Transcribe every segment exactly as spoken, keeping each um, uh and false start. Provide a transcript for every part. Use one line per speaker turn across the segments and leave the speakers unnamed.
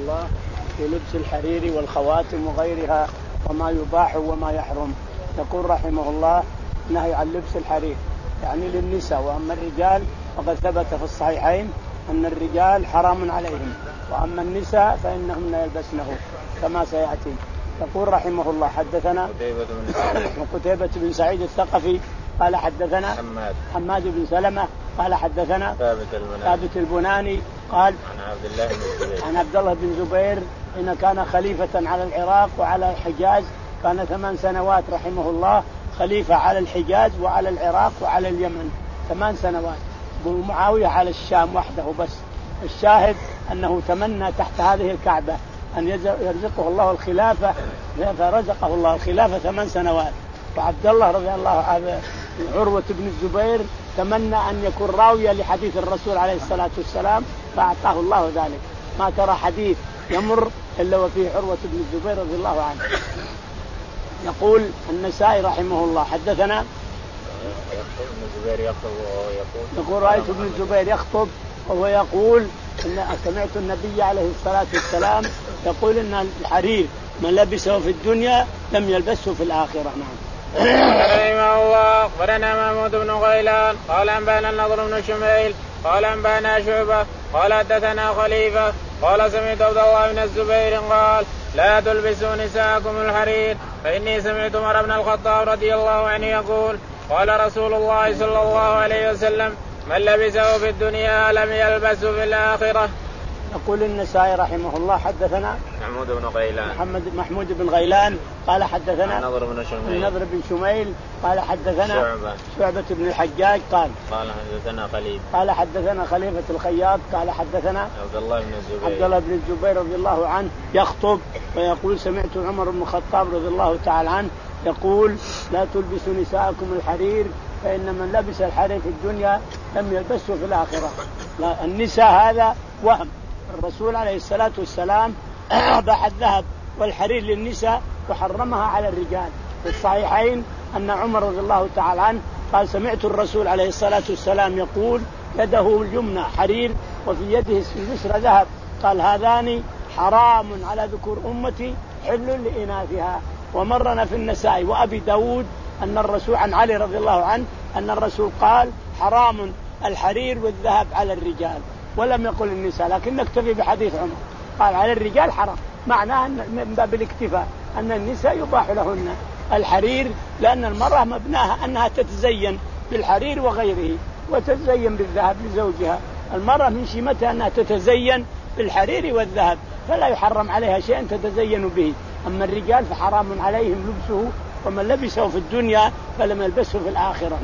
الله في لبس الحرير والخواتم وغيرها وما يباح وما يحرم. يقول رحمه الله نهي عن لبس الحرير يعني للنساء، وأما الرجال فقد ثبت في الصحيحين أن الرجال حرام عليهم، وأما النساء فإنهن يلبسنه كما سيأتي. يقول رحمه الله حدثنا قتيبة بن سعيد الثقفي قال حدثنا
حماد,
حماد بن سلمة قال حدثنا
ثابت البناني,
ثابت البناني قال
عن عبد الله بن الزبير
عن عبد الله بن زبير إن كان خليفة على العراق وعلى الحجاز، كان ثمان سنوات رحمه الله خليفة على الحجاز وعلى العراق وعلى اليمن، ثمان سنوات. ومعاوية على الشام وحده بس. الشاهد أنه تمنى تحت هذه الكعبة أن يرزقه الله الخلافة، فرزقه الله الخلافة ثمان سنوات. وعبد الله رضي الله عنه عروة بن الزبير تمنى أن يكون راويا لحديث الرسول عليه الصلاة والسلام، فأعطاه الله ذلك. ما ترى حديث يمر إلا وفيه عروة بن الزبير رضي الله عنه. يقول النسائي رحمه الله حدثنا يقول رأيت ابن الزبير يخطب وهو يقول إن سمعت النبي عليه الصلاة والسلام يقول إن الحرير من لبسه في الدنيا لم يلبسه في الآخرة. نعم.
رحمه الله أخبرنا محمود بن غيلان قال أنبانا النضر بن شميل قال أنبانا شعبة قال حدثنا خليفة قال سمعت عبد الله بن الزبير قال لا تلبسوا نساءكم الحرير فإني سمعت عمر بن الخطاب رضي الله عنه يقول قال رسول الله صلى الله عليه وسلم من لبسه في الدنيا لم يلبسه في الآخرة.
يقول النسائي رحمه الله حدثنا
محمود بن غيلان
محمد محمود بن غيلان قال حدثنا
النضر بن شميل
النضر بن شميل قال حدثنا
شعبة
شعبة بن الحجاج قال
قال حدثنا خليفة
قال حدثنا خليفة الخياط قال حدثنا
عبد الله بن الزبير
عبد الله بن الزبير رضي الله عنه يخطب ويقول سمعت عمر بن الخطاب رضي الله تعالى عنه يقول لا تلبسوا نساءكم الحرير فإن من لبس الحرير في الدنيا لم يلبسه في الآخرة. لا النساء هذا وهم. الرسول عليه الصلاة والسلام أباح الذهب والحرير للنساء وحرمها على الرجال. في الصحيحين أن عمر رضي الله تعالى عنه قال سمعت الرسول عليه الصلاة والسلام يقول يده اليمنى حرير وفي يده اليسرى ذهب، قال هذان حرام على ذكور أمتي حل لإناثها. ومرنا في النسائي وأبي داود أن الرسول عن علي رضي الله عنه أن الرسول قال حرام الحرير والذهب على الرجال، ولم يقل النساء، لكن نكتفي بحديث عمر قال على الرجال حرام، معناه من باب الاكتفاء أن النساء يباح لهن الحرير، لأن المرأة مبناها أنها تتزين بالحرير وغيره وتتزين بالذهب لزوجها. المرأة من شيمتها أنها تتزين بالحرير والذهب، فلا يحرم عليها شيء تتزين به. أما الرجال فحرام عليهم لبسه، ومن لبسه في الدنيا فلم يلبسه في الآخرة.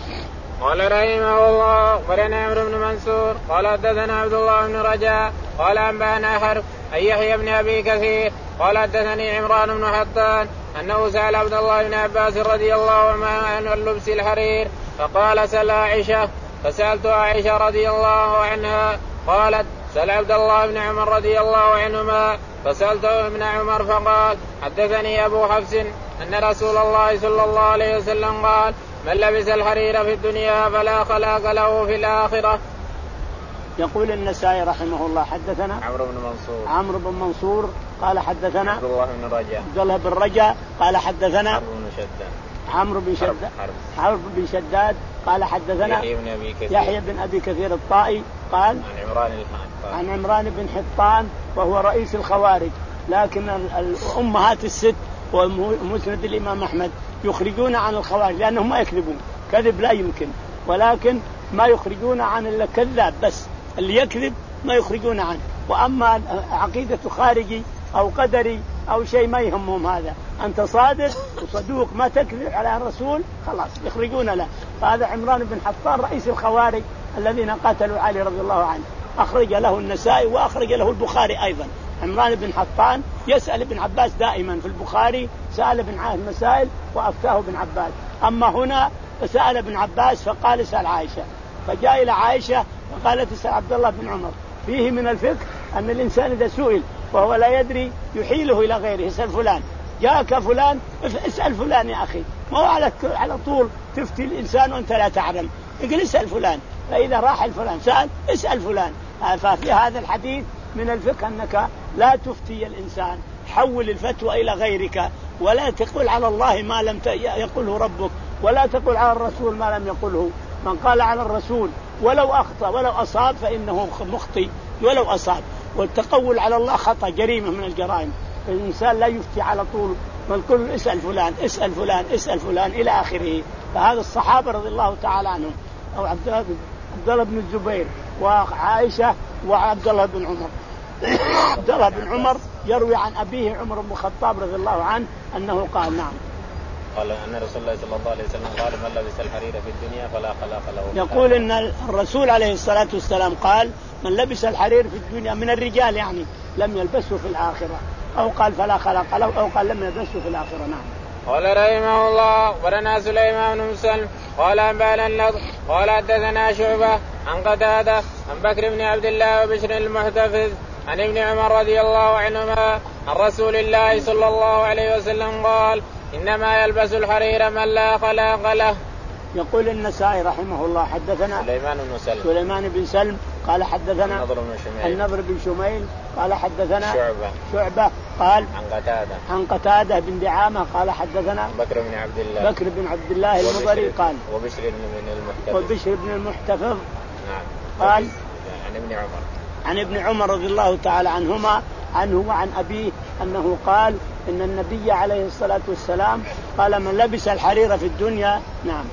قال رحمه الله أخبرنا عمرو بن منصور قال حدثنا عبد الله بن رجاء قال أنبأنا حرب عن يحيى بن أبي كثير قال حدثني عمران بن حطان أنه سأل عبد الله بن عباس رضي الله عنه عن اللبس الحرير فقال سل عائشة، فسألت عائشة رضي الله عنها قالت سأل عبد الله بن عمر رضي الله عنهما، فسألت ابن عمر فقال حدثني أبو حفص أن رسول الله صلى الله عليه وسلم قال من لبس الحرير في الدنيا فلا خلاق له في الآخرة.
يقول النسائي رحمه الله حدثنا
عمرو بن منصور
عمرو بن منصور قال حدثنا
عبد الله بن رجاء
عبد الله بن رجاء قال حدثنا
عمرو بن شداد
عمرو بن شداد عمرو بن شداد قال حدثنا
يحيى بن أبي كثير
يحيى بن أبي كثير الطائي قال
عن عمران الحطان
عن عمران بن حطان وهو رئيس الخوارج، لكن الأمهات الست ومسند الإمام أحمد يخرجون عن الخوارج لأنهم ما يكذبون، كذب لا يمكن، ولكن ما يخرجون عن الكذاب بس، اللي يكذب ما يخرجون عنه. وأما عقيدة خارجي أو قدري أو شيء ما يهمهم هذا، أنت صادق وصدوق ما تكذب على الرسول خلاص يخرجون له. فهذا عمران بن حطان رئيس الخوارج الذين قاتلوا علي رضي الله عنه، أخرج له النسائي وأخرج له البخاري أيضا. عمران بن حطان يسأل ابن عباس دائما في البخاري، سأل ابن عباس مسائل وأفتاه ابن عباس. أما هنا فسأل ابن عباس فقال اسأل عائشة، فجاء إلى عائشة وقالت اسأل عبد الله بن عمر. فيه من الفقه أن الإنسان إذا سئل وهو لا يدري يحيله إلى غيره، اسأل فلان، جاءك فلان اسأل فلان يا أخي، ما هو على على طول تفتي الإنسان وأنت لا تعلم، يقول اسأل فلان، فإذا راح الفلان سأل اسأل فلان. ففي هذا الحديث من الفقه أنك لا تفتي الإنسان، حول الفتوى إلى غيرك، ولا تقول على الله ما لم يقله ربك، ولا تقول على الرسول ما لم يقله. من قال على الرسول ولو أخطأ ولو أصاب فإنه مخطئ ولو أصاب، والتقول على الله خطأ، جريمة من الجرائم. الإنسان لا يفتي على طول، بل كل اسأل فلان اسأل فلان اسأل فلان إلى آخره. فهذا الصحابة رضي الله تعالى عنهم، أو عبد الله بن الزبير وعائشة وعبد الله بن عمر. عبد الله بن عمر يروي عن أبيه عمر بن الخطاب رضي الله عنه أنه قال نعم
قال أن رسول الله صلى الله عليه وسلم قال من لبس الحرير في الدنيا فلا خلاق له.
يقول أن الرسول عليه الصلاة والسلام قال من لبس الحرير في الدنيا من الرجال يعني لم يلبسه في الآخرة، أو قال فلا خلاق له، أو قال لم يلبسه في الآخرة. نعم.
قال رحمه الله ورنا سليمان بن مسلم قال أنبأنا النضر قال حدثنا شعبة عن قتادة عن بكر بن عبد الله وبشر المحتفظ عن ابن عمر رضي الله عنهما عن رسول الله صلى الله عليه وسلم قال إنما يلبس الحرير من لا خلاق له.
يقول النسائي رحمه الله حدثنا
سليمان بن سلم
سليمان بن سلم قال حدثنا
النضر بن شميل
النضر بن شميل قال حدثنا
شعبة
شعبة قال
عن قتادة
عن قتادة بن دعامة قال حدثنا
بكر بن عبد الله
بكر بن عبد الله المضري قال
وبشر بن المحتفظ
وبشر بن المحتفظ
نعم
قال
عن ابن عمر
عن ابن عمر رضي الله تعالى عنهما عنه وعن أبيه أنه قال إن النبي عليه الصلاة والسلام قال من لبس الحرير في الدنيا نعم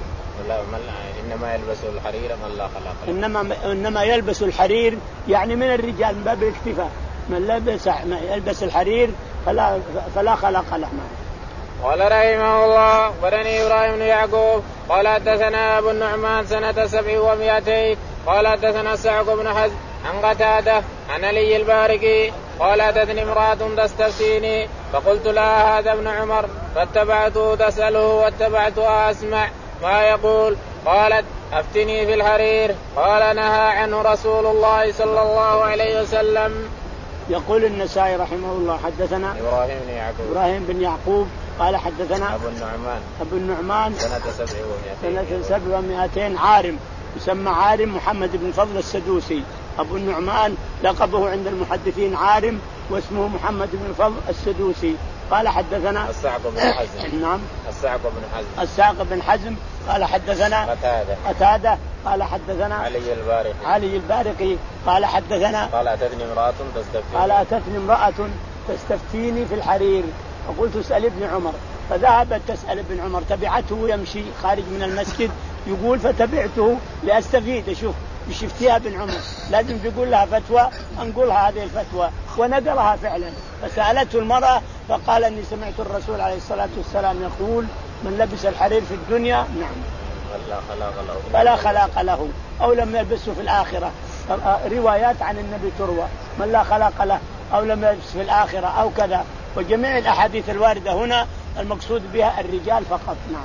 إنما يلبس الحرير من لا خلاق له.
إنما إنما يلبس الحرير يعني من الرجال من باب الاكتفاء، من لبس يلبس الحرير فلا فلا خلاق له.
قال رحمه الله ورني إبراهيم بن يعقوب قال حدثنا أبو النعمان سنة سبع ومئتين قال حدثنا سعد بن حزم عن قتادة عن علي البارقي قال أتتني امرأة تستفتيني فقلت لها هذا ابن عمر فاتبعته تسأله واتبعتها أسمع ما يقول. قالت أفتني في الحرير قال نهى عنه رسول الله صلى الله عليه وسلم.
يقول النسائي رحمه الله حدثنا
إبراهيم بن يعقوب
إبراهيم بن يعقوب قال حدثنا
أبو النعمان
أبو النعمان
سنة سبع ومئتين
سنة سبع ومئتين عارم يسمى عارم محمد بن فضل السدوسي. أبو النعمان لقبه عند المحدثين عارم واسمه محمد بن فضل السدوسي. قال حدثنا
الصعق بن حزم
نعم
الصعق بن حزم
الصعق بن حزم قال حدثنا
قتادة
قتادة قال حدثنا
علي البارقي
علي البارقي قال حدثنا
قال أتتني امرأة تستفتيني
قال أتتني امرأة تستفتيني في الحرير فقلت اسأل ابن عمر فذهبت تسأل ابن عمر تبعته يمشي خارج من المسجد يقول فتبعته لأستفيد أشوف مش يفتيها ابن عمر لازم تقول لها فتوى أنقلها هذه الفتوى ونقلها فعلا. فسألته المرأة فقال أني سمعت الرسول عليه الصلاة والسلام يقول من لبس الحرير في الدنيا نعم
فلا خلاق له
فلا خلاق له أو لم يلبسه في الآخرة. روايات عن النبي تروى من لا خلاق له أو لم يلبس في الآخرة أو كذا. وجميع الأحاديث الواردة هنا المقصود بها الرجال فقط. نعم.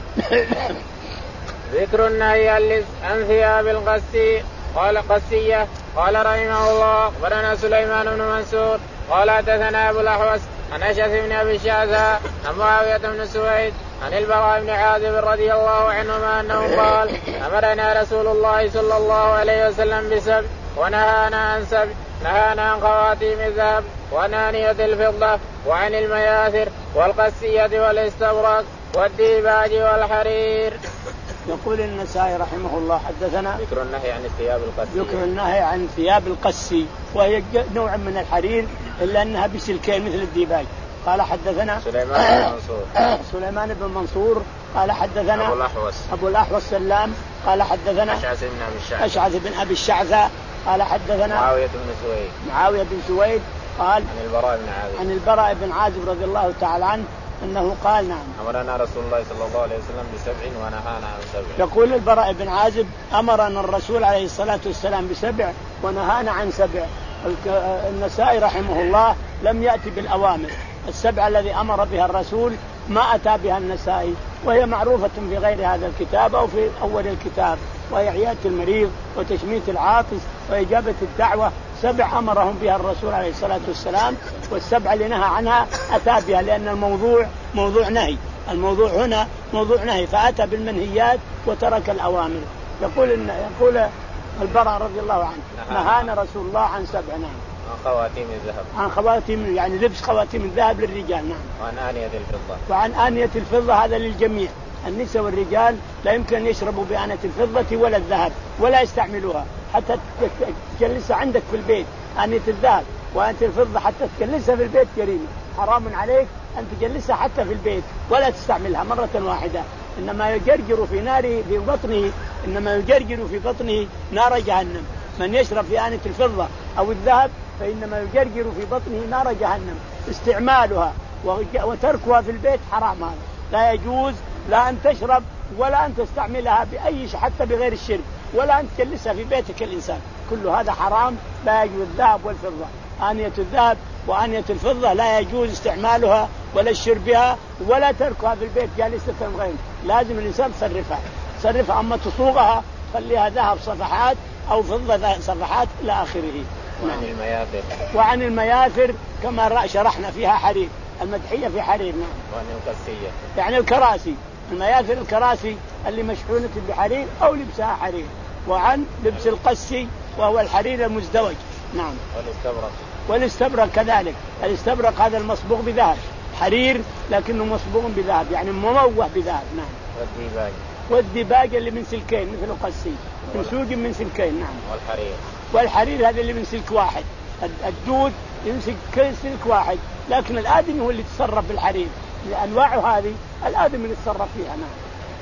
ذكر النهي عن ثياب القسي قال قسية قال رحمه الله ورنا سليمان بن منصور قال حدثنا أبو الأحوص عن أشعث بن أبي الشعثاء عن معاوية بن سويد عن البراء بن عازب رضي الله عنهما أنه قال أمرنا رسول الله صلى الله عليه وسلم بسبع ونهانا عن سبع نهانا عن خواتيم الذهب ونانية الفضة وعن المياثر والقسية والاستبرق والديباج والحرير.
يقول النسائي رحمه الله حدثنا
ذكر النهي عن الثياب القسي
ذكر النهي عن ثياب القسي وهي نوع من الحرير إلا أنها بسلكين مثل الديباج. قال حدثنا
سليمان بن منصور
سليمان بن منصور قال حدثنا
أبو الأحوص
أبو الأحوص سلام قال حدثنا
أشعث بن أبي الشعثاء
أشعث بن أبي الشعثاء قال حدثنا
معاوية بن سويد
معاوية بن سويد قال
عن البراء بن عازب
عن البراء بن عازب رضي الله تعالى عنه أنه قال نعم
أمرنا رسول الله صلى الله عليه وسلم بسبع ونهانا عن سبع.
يقول البراء بن عازب أمرنا الرسول عليه الصلاة والسلام بسبع ونهانا عن سبع. النسائي رحمه الله لم يأتي بالأوامر السبع الذي أمر بها الرسول ما أتى بها النسائي وهي معروفة في غير هذا الكتاب أو في أول الكتاب وهي عيادة المريض وتشميت العاطس وإجابة الدعوة. سبع أمرهم بها الرسول عليه الصلاة والسلام والسبع اللي نهى عنها أتى بها لأن الموضوع موضوع نهي. الموضوع هنا موضوع نهي فأتى بالمنهيات وترك الأوامر. يقول إن يقول البراء رضي الله عنه نهانا رسول الله عن سبع نعم
عن خواتيم الذهب.
عن خواتيم يعني لبس خواتيم الذهب للرجال. نعم.
وعن آنية الفضة.
وعن آنية الفضة هذا للجميع، النساء والرجال لا يمكن أن يشربوا بآنية الفضة ولا الذهب ولا يستعملوها، حتى تجلسها عندك في البيت آنية الذهب وآنية الفضة حتى تجلسها في البيت جريمة، حرام عليك أن تجلسها حتى في البيت ولا تستعملها مرة واحدة، إنما يجرجر في نار في بطنه إنما يجرجر في بطنه نار جهنم. من يشرب في آنية الفضة أو الذهب فإنما يجرجر في بطنه نار جهنم. استعمالها وتركها في البيت حرام، هذا لا يجوز، لا أن تشرب ولا أن تستعملها بأي شيء حتى بغير الشرب، ولا أن تجلسها في بيتك الإنسان، كل هذا حرام، لا يجوز. الذهب والفضة، آنية الذهب وآنية الفضة لا يجوز استعمالها ولا الشرب بها ولا تركها في البيت جالسة غير، لازم الإنسان تصرفها تصرفها أما تصوغها خليها ذهب صفحات أو فضة صفحات إلى آخره.
وعن المياثر.
وعن المياثر كما شرحنا فيها حرير، المدحية في حرير. نعم.
وعن القسية
يعني الكراسي، المياثر الكراسي اللي مشحونة بحرير أو لبسها حرير. وعن لبس القسي وهو الحرير المزدوج. نعم.
والاستبرق.
والاستبرق كذلك، الاستبرق هذا المصبوغ بذهب، حرير لكنه مصبوغ بذهب يعني مموه بذهب. نعم.
والديباج.
والديباج اللي من سلكين مثل القسي، من سوق من سلكين. نعم.
والحرير.
والحرير هذا اللي من سلك واحد، الدود يمسك سلك واحد، لكن الآدمي هو اللي يتصرف بالحرير، لأنواعه هذه الآدمي اللي يتصرف فيها. نعم.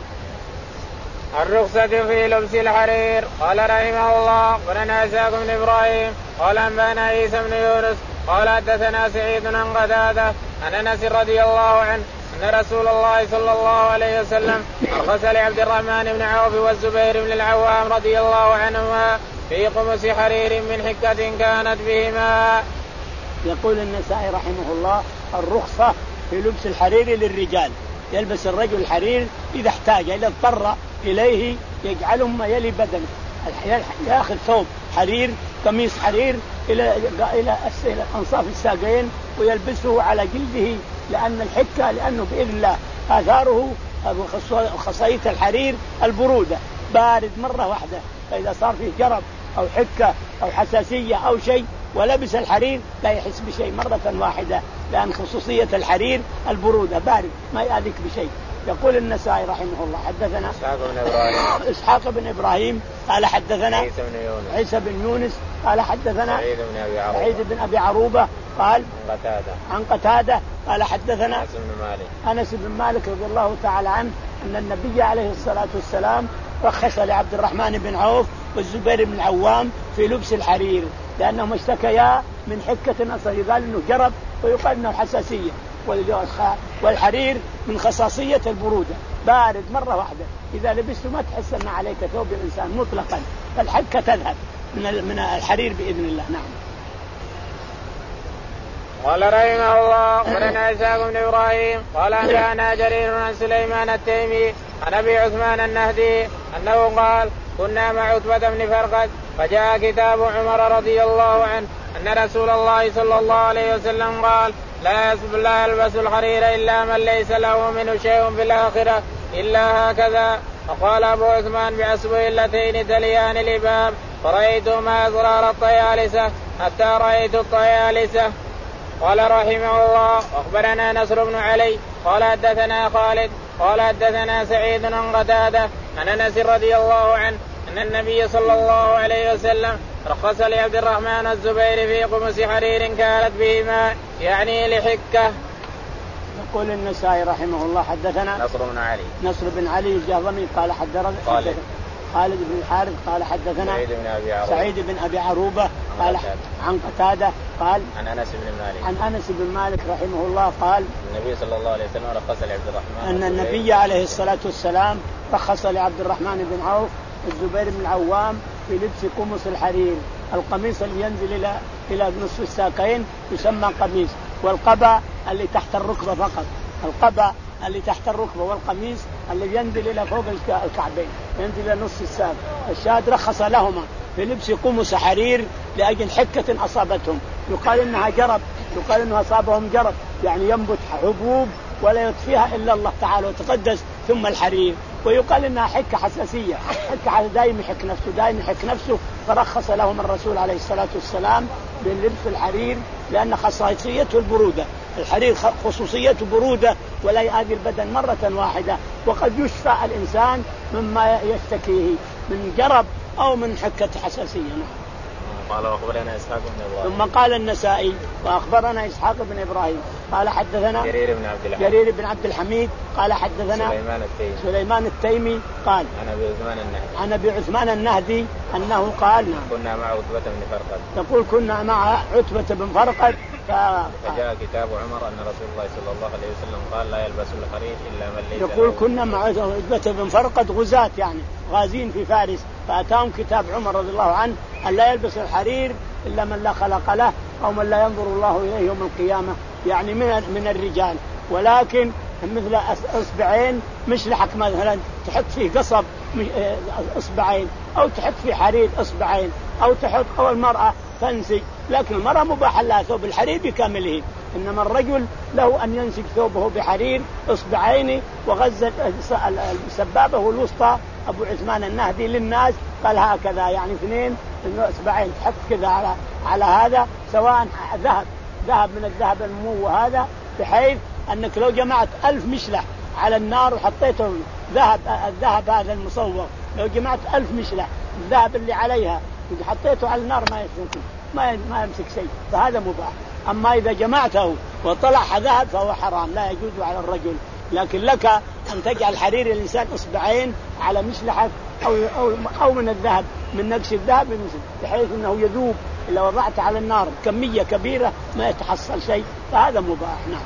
الرخصة في لبس الحرير. قال رحمه الله ولنا إسحاق بن إبراهيم قال أنبانا عيسى بن يونس قال حدثنا سعيد عن قتادة عن أنس رضي الله عنه أن رسول الله صلى الله عليه وسلم أرخص لعبد الرحمن بن عوف والزبير بن العوام رضي الله عنهما في قمص حرير من حكة كانت بهما.
يقول النسائي رحمه الله الرخصة في لبس الحرير للرجال، يلبس الرجل الحرير إذا احتاج، إذا اضطر إليه يجعله ما يلي بدنه، يأخذ ثوب حرير قميص حرير إلى إلى أنصاف الساقين ويلبسه على جلده، لأن الحكة لأنه بإذن الله آثاره خصائص الحرير البرودة، بارد مرة واحدة، فإذا صار فيه جرب أو حكة أو حساسية أو شيء ولبس الحرير لا يحس بشيء مرة واحدة، لأن خصوصية الحرير البرودة بارد ما يأذيك بشيء. يقول النسائي رحمه الله حدثنا
إسحاق بن إبراهيم
إسحاق بن إبراهيم قال حدثنا
عيسى بن يونس
عيسى بن يونس قال حدثنا
سعيد بن أبي عروبة
سعيد بن أبي عروبة قال
عن قتادة
عن قتادة قال حدثنا
أنس بن مالك
أنس بن مالك رضي الله تعالى عنه أن النبي عليه الصلاة والسلام رخص لعبد الرحمن بن عوف والزبير بن العوام في لبس الحرير، لأنهم اشتكيا من حكة أصلي، قال إنه جرب ويقال إنه حساسية، والحرير من خصاصية البرودة بارد مرة واحدة، إذا لبسته ما تحس أن عليك ثوب الإنسان مطلقا، فالحكة تذهب من الحرير بإذن الله. نعم.
قال رحمه الله ولنا إسحاق بن إبراهيم قال أنبأنا جرير عن سليمان التيمي عن أبي عثمان النهدي أنه قال كنا مع عتبة بن فرقد فجاء كتاب عمر رضي الله عنه أن رسول الله صلى الله عليه وسلم قال لا يلبس الحرير إلا من ليس له منه شيء في الآخرة إلا هكذا. فقال أبو عثمان بعصبه اللتين تليان الإباب فرأيت ما أزرار الطيالسة حتى رأيت الطيالسة. قال رحمه الله أخبرنا نصر بن علي قال حدثنا خالد قال حدثنا سعيد عن قتادة عن أنس رضي الله عنه أن النبي صلى الله عليه وسلم رخص لعبد الرحمن الزبير في قمص حرير كانت بهما يعني لحكة.
يقول النسائي رحمه الله حدثنا
نصر بن علي
نصر بن علي الجهضمي قال حدثنا
خالد
خالد بن الحارث قال حدثنا
سعيد بن أبي عروبة,
سعيد بن أبي عروبة قال عن قتادة قال
عن أنس بن مالك
عن أنس بن مالك رحمه الله قال
النبي صلى الله عليه وسلم رخص لعبد الرحمن
أن النبي عليه الصلاة والسلام رخص لعبد الرحمن بن عوف والزبير بن العوام في لبس قمص الحرير، القميص اللي ينزل إلى إلى نصف الساقين يسمى قميص، والقبا اللي تحت الركبة فقط، القبا اللي تحت الركبة والقميص اللي ينزل إلى فوق الكعبين ينزل إلى نصف الساق. الشاهد رخص لهما في لبس قمص حرير لأجل حكة أصابتهم، يقال إنها جرب، يقال إنها أصابهم جرب يعني ينبت حبوب ولا يطفيها إلا الله تعالى وتقدس ثم الحرير، ويقال إنها حكة حساسية، حكة دائما يحك نفسه دائما يحك نفسه، فرخص لهم الرسول عليه الصلاة والسلام باللبس الحرير لأن خصائصيته البرودة. الحرير خصوصيته برودة ولا يؤذي البدن مرة واحدة، وقد يشفى الإنسان مما يشتكيه من جرب أو من حكة حساسية.
قال وأخبرنا إسحاق بن إبراهيم.
ثم قال النسائي وأخبرنا إسحاق بن إبراهيم قال حدثنا
جرير بن عبد الحميد
جرير بن عبد الحميد قال حدثنا
سليمان التيمي
سليمان التيمي قال
عن أبي عثمان النهدي
عن أبي عثمان النهدي أنه قال
كنا مع عتبة بن فرقد
يقول كنا مع عتبة بن فرقد ف...
فجاء كتاب عمر أن رسول الله صلى الله عليه وسلم قال لا يلبس الحرير إلا من ليس
يقول كنا مع عتبة بن فرقد غزاة يعني غازين في فارس، فأتاهم كتاب عمر رضي الله عنه أن لا يلبس الحرير إلا من لا خلق له أو من لا ينظر الله إليه يوم القيامة، يعني من من الرجال، ولكن مثل أصبعين مشلحك مثلا تحط فيه قصب أصبعين أو تحط فيه حرير أصبعين أو تحط أو المرأة تنسج، لكن المرأة مباح لها ثوب الحرير بكامله، إنما الرجل له أن ينسج ثوبه بحرير أصبعين. وغزل السبابة والوسطى أبو عثمان النهدي للناس قال هكذا يعني اثنين أصبعين تحط كذا على على هذا، سواء ذهب ذهب من الذهب الممو هذا، بحيث أنك لو جمعت ألف مشلح على النار وحطيته ذهب الذهب هذا المصور، لو جمعت ألف مشلح الذهب اللي عليها وحطيته على النار ما يمسك ما ما يمسك شيء، فهذا مباح. أما إذا جمعته وطلع ذهب فهو حرام لا يجوز على الرجل، لكن لك أن تجعل حرير الإنسان أصبعين على مشلحة أو أو أو من الذهب من نقش الذهب بحيث أنه يذوب، إذا وضعت على النار كمية كبيرة ما يتحصل شيء، فهذا مباح. نعم.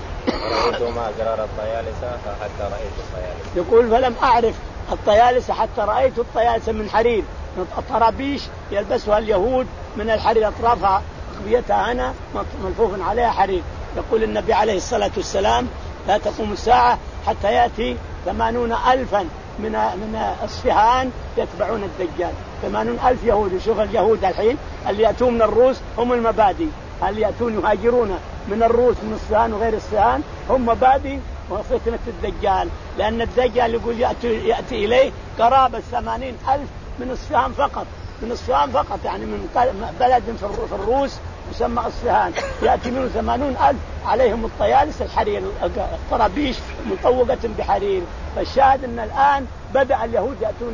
رأيت ما زرار الطيالسة حتى رأيت الطيالسة.
يقول فلم أعرف الطيالسة حتى رأيت الطيالسة من حرير، الطرابيش يلبسها اليهود من الحرير، أطرافها أخبيتها هنا ملفوف عليها حرير. يقول النبي عليه الصلاة والسلام لا تقوم الساعة حتى يأتي ثمانون ألفا من من أصفهان يتبعون الدجال، ثمانون ألف يهود. شوف اليهود الحين اللي يأتون من الروس هم المبادئ، اللي يأتون يهاجرون من الروس من الصهان وغير الصهان هم مبادئ وفتنة الدجال، لأن الدجال يقول يأتي, يأتي إليه قرابة ثمانين ألف من الصهان فقط، من الصهان فقط يعني من بلد في الروس يسمى أصفهان، يأتي منه ثمانون ألف عليهم الطيالس الحرير الطرابيش مطوقة بحرير. فالشاهد أن الآن بدأ اليهود يأتون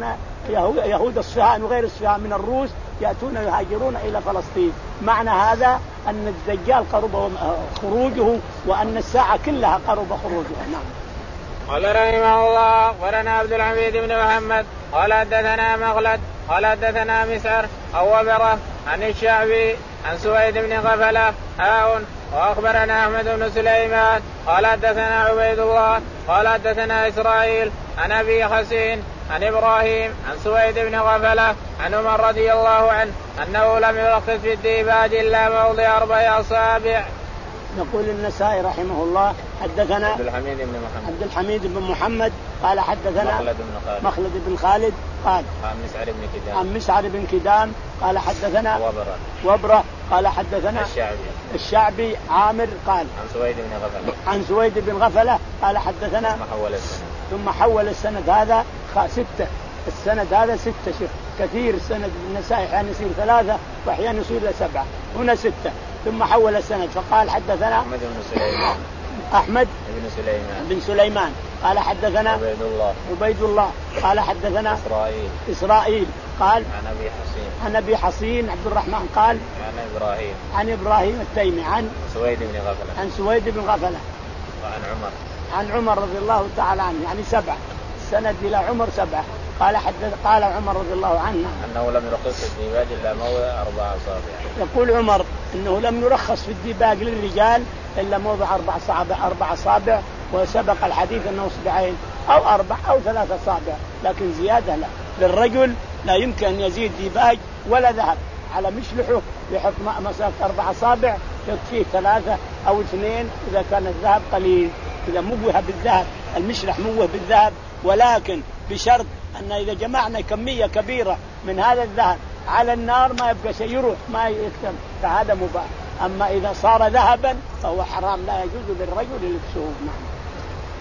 يهود الصهان وغير الصهان من الروس يأتون يهاجرون إلى فلسطين. معنى هذا أن الدجال قرب خروجه وأن الساعة كلها قرب خروجها. نعم.
قال رحمه الله أخبرنا عبد الحميد بن محمد قال حدثنا مخلد قال حدثنا مسعر أو وبرة عن الشعبي عن سويد بن غفلة هاون وأخبرنا أحمد بن سليمان قال حدثنا عبيد الله قال حدثنا إسرائيل عن أبي حسين عن إبراهيم عن سويد بن غفلة عن عمر رضي الله عنه أنه لم يرخص في الديباج إلا موضع أربع أصابع.
يقول النسائي رحمه الله حدثنا
عبد الحميد بن محمد
عبد الحميد بن محمد قال حدثنا
مخلد بن خالد
مخلد بن خالد قال
عن مسعر بن كدام
عن مسعر بن كدام قال حدثنا
وبرة
وبرة قال حدثنا
الشعبي
الشعبي عامر قال
عن سويد بن غفلة
عن سويد بن غفلة قال حدثنا
ثم حول السند
ثم حول السند هذا ستة السند هذا ستة شيخ كثير السند النسائي أحيانا يصير ثلاثة وأحيانا يصير سبعة هنا ستة ثم حول السند فقال حدثنا
أحمد بن سليمان
أحمد
بن سليمان
بن سليمان قال حدثنا
عبيد الله
عبيد الله قال حدثنا
إسرائيل
إسرائيل قال
عن أبي حسين
عن أبي حسين عبد الرحمن قال
عن إبراهيم
عن إبراهيم التيمي عن
سويد بن غفلة
عن سويد بن غفلة
وعن عمر
عن عمر رضي الله تعالى عنه يعني سبعة السند إلى عمر سبعة قال حدث قال عمر رضي الله عنه
أنه لم يرخص في الديباج إلا موضع أربع أصابع.
يقول عمر إنه لم يرخص في الديباج للرجال إلا موضع أربع أصابع أربع أصابع وسبق الحديث أنه أصبعين أو أربع أو ثلاث أصابع لكن زيادة لا. للرجل لا يمكن أن يزيد ديباج ولا ذهب على مشلحه يحط مسافة أربع أصابع يكفيه ثلاثة أو اثنين إذا كان الذهب قليل إذا موه بالذهب المشلح موه بالذهب ولكن بشرط أن إذا جمعنا كمية كبيرة من هذا الذهب على النار ما يبقى شيء يروح ما يكتم فهذا مباح. أما إذا صار ذهبا فهو حرام لا يجوز للرجل لبسه.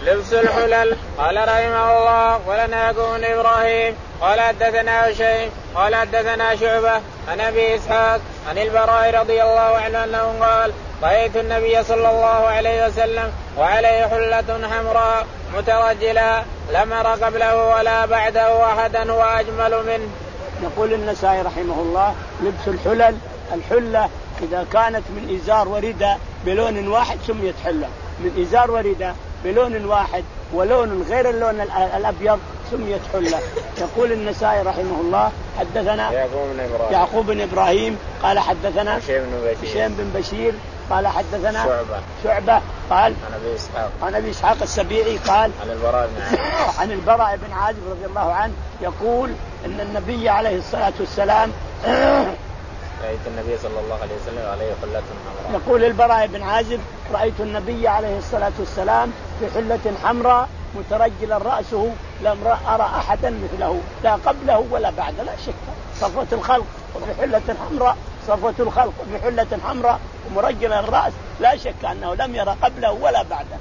لبس الحلل. قال رحمه الله ولنا يكون إبراهيم قال حدثنا هشيم قال حدثنا شعبة عن أبي إسحاق عن البراء رضي الله عنه أنه قال رأيت النبي صلى الله عليه وسلم وعليه حلة حمراء مترجلا لم أر قبله ولا بعده أحدا وأجمل منه.
يقول النسائي رحمه الله لبس الحلل. الحلة إذا كانت من إزار وردة بلون واحد سميت حلة، من إزار وردة بلون واحد ولون غير اللون الأبيض سميت حلة. يقول النسائي رحمه الله حدثنا يعقوب بن إبراهيم قال حدثنا هشيم بن بشير قال حدثنا
شعبة,
شعبة قال
عن أبي إسحاق
عن أبي إسحاق السبيعي قال
عن البراء بن عازب
عن البراء بن عازب رضي الله عنه يقول إن النبي عليه الصلاة والسلام
رأيت النبي صلى الله عليه وسلم عليه حلة حمراء.
يقول البراء بن عازب رأيت النبي عليه الصلاة والسلام في حلة حمراء مترجلا رأسه لم أرى أحدا مثله لا قبله ولا بعده لا شك. صفوة الخلق وفي حلة حمراء، صفوة الخلق وفي حلة حمراء ومرجلا الرأس لا شك أنه لم يرى قبله ولا بعده.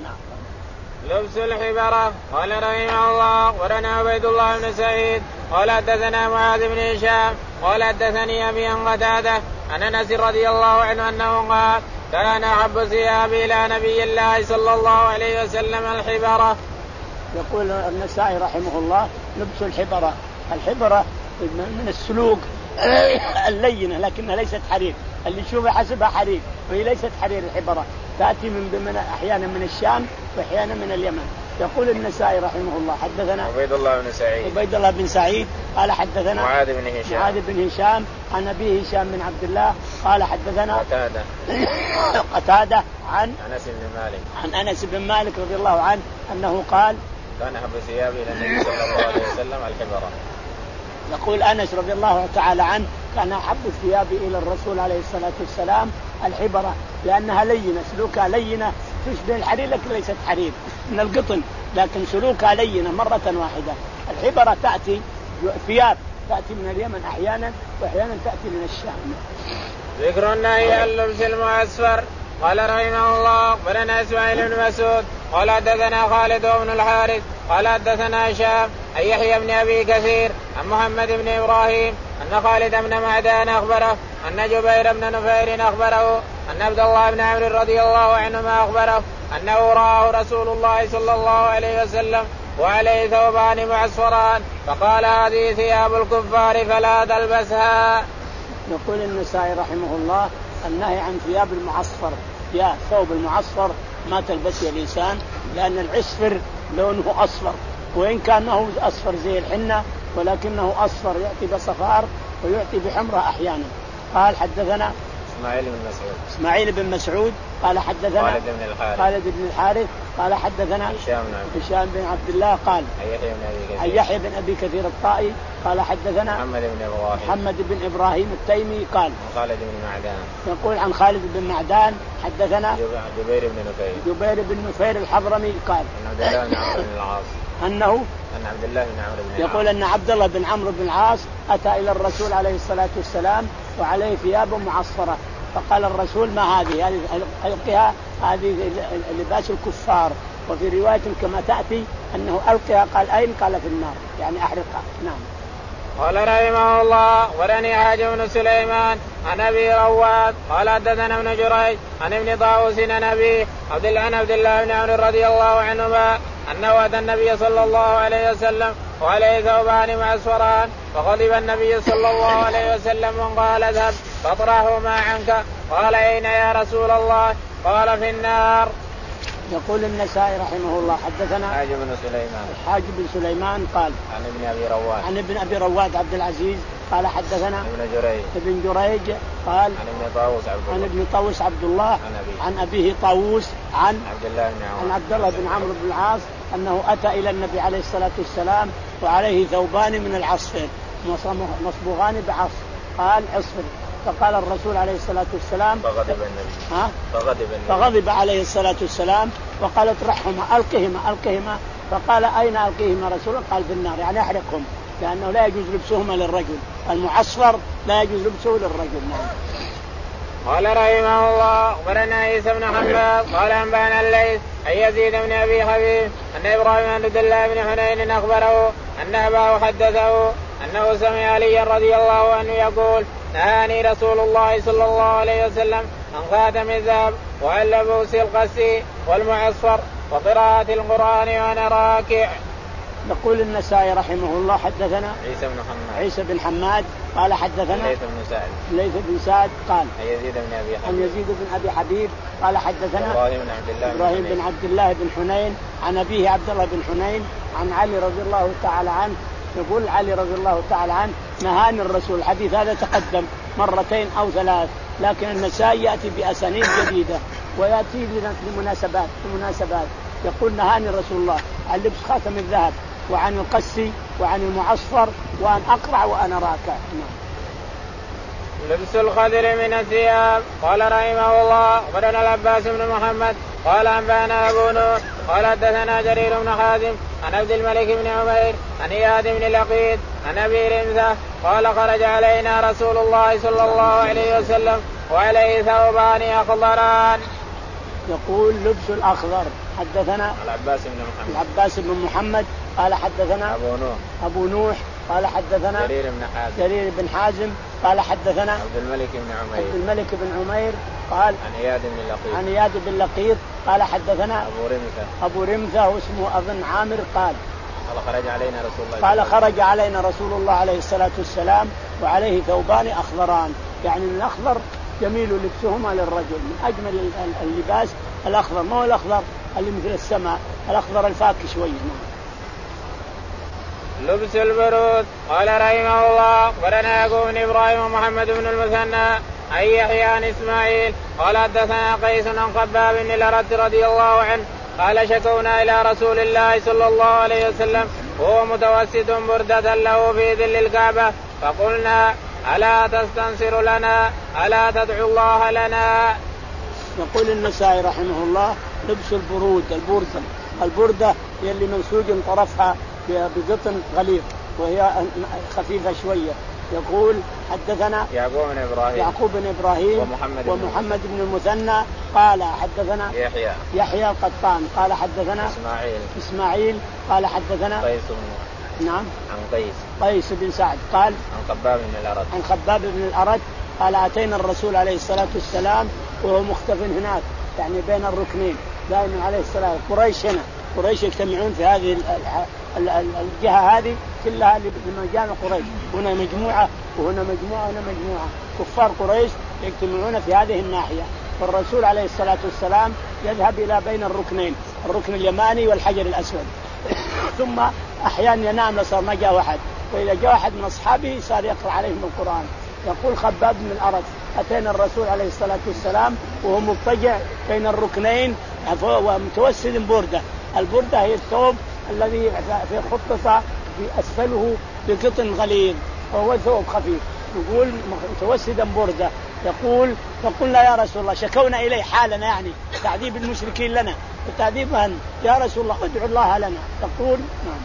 لبس الحبرة. قال رحمه الله ولنا عبيد الله بن سعيد قال حدثنا معاذ بن هشام قال حدثني أبي عن قتادة عن أنس رضي الله عنه أنه قال كان أحب ثيابي إلى نبي الله صلى الله عليه وسلم الحبرة.
يقول النسائي رحمه الله لبس الحبرة. الحبرة من السلوك اللينة لكنها ليست حرير، اللي يشوفها حسبها حرير وهي ليست حرير. الحبرة تأتي من أحيانا من الشام وأحيانا من اليمن. يقول النسائي رحمه الله حدثنا
عبيد الله بن سعيد
عبيد الله بن سعيد قال حدثنا
معاذ بن هشام
معاذ بن هشام عن أبيه هشام بن عبد الله قال حدثنا
قتادة
قتادة عن
أنس بن مالك
عن أنس بن مالك رضي الله عنه أنه قال
كان أحب ثيابي إلى النبي صلى الله عليه وسلم الحبرة.
يقول أنس رضي الله تعالى عنه كان أحب الثياب إلى الرسول عليه الصلاة والسلام الحبرة لأنها لينة، سلوكها لينة تشبه الحرير لكن ليست حرير من القطن، لكن سلوكها لينة مرة واحدة. الحبرة تأتي ثياب تأتي من اليمن أحيانا وأحيانا تأتي من الشام.
ذكر النهي عن لبس المعصفر. قال رحمه الله ولنا إسماعيل بن مسعود قال حدثنا خالد بن الحارث قال حدثنا هشام عن يحيى بن أبي كثير عن محمد بن إبراهيم أن خالد بن معدان أخبره أن جبير بن نفير أخبره أن عبد الله بن عمرو رضي الله عنهما أخبره أنه رآه رسول الله صلى الله عليه وسلم وعليه ثوبان معصفران فقال هذه ثياب الكفار فلا تلبسها.
يقول النسائي رحمه الله النهي عن ثياب المعصفر. يا ثوب المعصفر ما تلبسه الإنسان لأن العصفر لونه أصفر، وإن كان أصفر زي الحنة ولكنه أصفر يأتي بصفار ويأتي بحمرة أحيانا. قال حدثنا
إسماعيل بن مسعود
إسماعيل بن مسعود قال حدثنا
خالد بن الحارث
خالد بن الحارث قال حدثنا هشام بن عبد الله قال عن يحيى بن أبي كثير الطائي قال حدثنا
محمد بن إبراهيم
محمد بن إبراهيم التيمي قال
خالد بن معدان
يقول عن خالد بن معدان حدثنا
جبير بن نفير
جبير بن نفير الحضرمي قال
عن عبد الله بن عمرو بن العاص
أنه
أن عبد الله بن عمرو بن
يقول أن عبد الله بن عمرو بن العاص أتى إلى الرسول عليه الصلاة والسلام وعليه ثياب معصفرة، فقال الرسول ما هذه؟ هذه ألقها، هذه لباس الكفار. وفي رواية كما تأتي أنه ألقها، قال أين؟ قال في النار، يعني أحرقها. نعم.
قال رحمه الله ورني حاج بن سليمان عن أبي رواد قال حدثنا ابن جريج عن ابن طاووس عن أبي عبد الله عن عبد الله بن عمرو رضي الله عنهما أنه أتى النبي صلى الله عليه وسلم وعليه ثوبان معصفران فغضب النبي صلى الله عليه وسلم وقال اذهب فاطرحهما عنك. قال أين يا رسول الله؟ قال في النار.
يقول النسائي رحمه الله حدثنا
حاج بن سليمان
حاج بن سليمان قال
عن ابن أبي رواد
عن ابن أبي رواد عبد العزيز قال حدثنا
ابن جريج
ابن جريج قال
عن ابن طاووس عبد الله
عن ابن طاووس عبد الله
عن, أبيه.
عن أبيه طاووس عن
عبد الله بن عمرو
عن عبد الله بن عمرو بن العاص أنه أتى إلى النبي عليه الصلاة والسلام وعليه ثوبان من العصفر مصبوغان بعصفر، قال عصفر، فقال الرسول عليه الصلاة والسلام
فغضب النبي
ها
فغضب النبي
فغضب عليه الصلاة والسلام وقال اطرحهما ألقهما ألقهما. فقال أين ألقهما رسول؟ قال في النار، يعني أحرقهم، لأنه لا يجوز لبسهما للرجل، المعصفر لا يجوز لبسه للرجل. نعم.
قال رحمه الله اخبرنا عيسى بن حماد قال انبانا الليث عن يزيد بن ابي حبيب ان ابراهيم بن عبد الله بن حنين اخبره ان اباه حدثه انه سمع عليا رضي الله عنه يقول نهاني رسول الله صلى الله عليه وسلم عن خاتم الذهب وعن لبوس القسي والمعصفر وقراءة القرآن وانا راكع.
يقول النسائي رحمه الله حدثنا
عيسى بن حماد
عيسى بن حماد قال حدثنا
ليث بن سعد
ليث بن سعد قال
عن يزيد بن ابي حبيب
عن يزيد بن ابي حبيب قال حدثنا
ابراهيم بن عبد الله
ابراهيم بن عبد الله بن حنين عن ابيه عبد الله بن حنين عن علي رضي الله تعالى عنه يقول علي رضي الله تعالى عنه نهاني الرسول. الحديث هذا تقدم مرتين او ثلاث لكن النسائي ياتي باسانيد جديده وياتي لمناسبات لمناسبات يقول نهاني رسول الله عن لبس خاتم الذهب وعن القسي وعن المعصفر وأن أقرع وأنا راكع.
لبس الخضر من الثياب. قال رحمه الله اخبرنا العباس بن محمد قال انبانا ابو نوح قال حدثنا جرير بن حازم عن عبد الملك بن عمير عن اياد بن لقيط عن ابي رمزه قال خرج علينا رسول الله صلى الله عليه وسلم وعليه ثوبان اخضران.
يقول لبس الاخضر. حدثنا
العباس بن محمد
العباس بن محمد قال حدثنا
ابو نوح
ابو نوح قال حدثنا
جرير بن حازم
جرير بن حازم قال حدثنا
عبد الملك بن عمير
عبد الملك بن عمير قال
عن اياد بن لقيط
عن اياد بن لقيط قال حدثنا
ابو رمزه
ابو رمزه واسمه اظن عامر قال
قال خرج علينا رسول الله
قال خرج علينا رسول الله عليه الصلاه والسلام وعليه ثوبان اخضران. يعني الاخضر جميل لبسهما للرجل من اجمل اللباس الاخضر ما هو الاخضر اللي مثل السماء الاخضر الفاكهه شويه.
لبس البرود. قال رحمه الله ورنا يعقوب بن ابراهيم ومحمد بن المثنى عن يحيى عن اسماعيل قال حدثنا قيس عن خباب بن الأرت رضي الله عنه قال شكونا الى رسول الله صلى الله عليه وسلم وهو متوسد بردة له في ظل الكعبة فقلنا الا تستنصر لنا الا تدعو الله لنا.
يقول النسائي رحمه الله لبس البرود البردة البردة هي اللي منسوج طرفها بقطن غليظ وهي خفيفة شوية. يقول حدثنا
يعقوب بن إبراهيم
يعقوب بن إبراهيم
ومحمد,
ومحمد بن المثنى قال حدثنا
يحيى
يحيى القطان قال حدثنا
إسماعيل
إسماعيل قال حدثنا
قيس
نعم
عن قيس
قيس بن سعد قال
عن خباب بن الأرت
عن خباب بن الأرت قال أتينا الرسول عليه الصلاة والسلام وهو مختف هناك يعني بين الركنين دائما عليه الصلاة. قريش هنا قريش يجتمعون في هذه الجهة هذه كلها لمجامع قريش هنا مجموعة وهنا مجموعة وهنا مجموعة كفار قريش يجتمعون في هذه الناحية. فالرسول عليه الصلاة والسلام يذهب إلى بين الركنين الركن اليماني والحجر الأسود ثم أحيانا ينام لصار ما جاء واحد وإذا جاء واحد من أصحابه صار يقرأ عليهم القرآن. يقول خباب بن الأرت أتينا الرسول عليه الصلاة والسلام وهو مضطجع بين الركنين ومتوسد بردة. البردة هي الثوب الذي في خطة في أسفله بقطن غليظ وهو ثوب خفيف. يقول متوسدا بردة. يقول فقلنا يا رسول الله شكونا إليه حالنا يعني تعذيب المشركين لنا وتعذيبهم يا رسول الله ادعو الله لنا. تقول نعم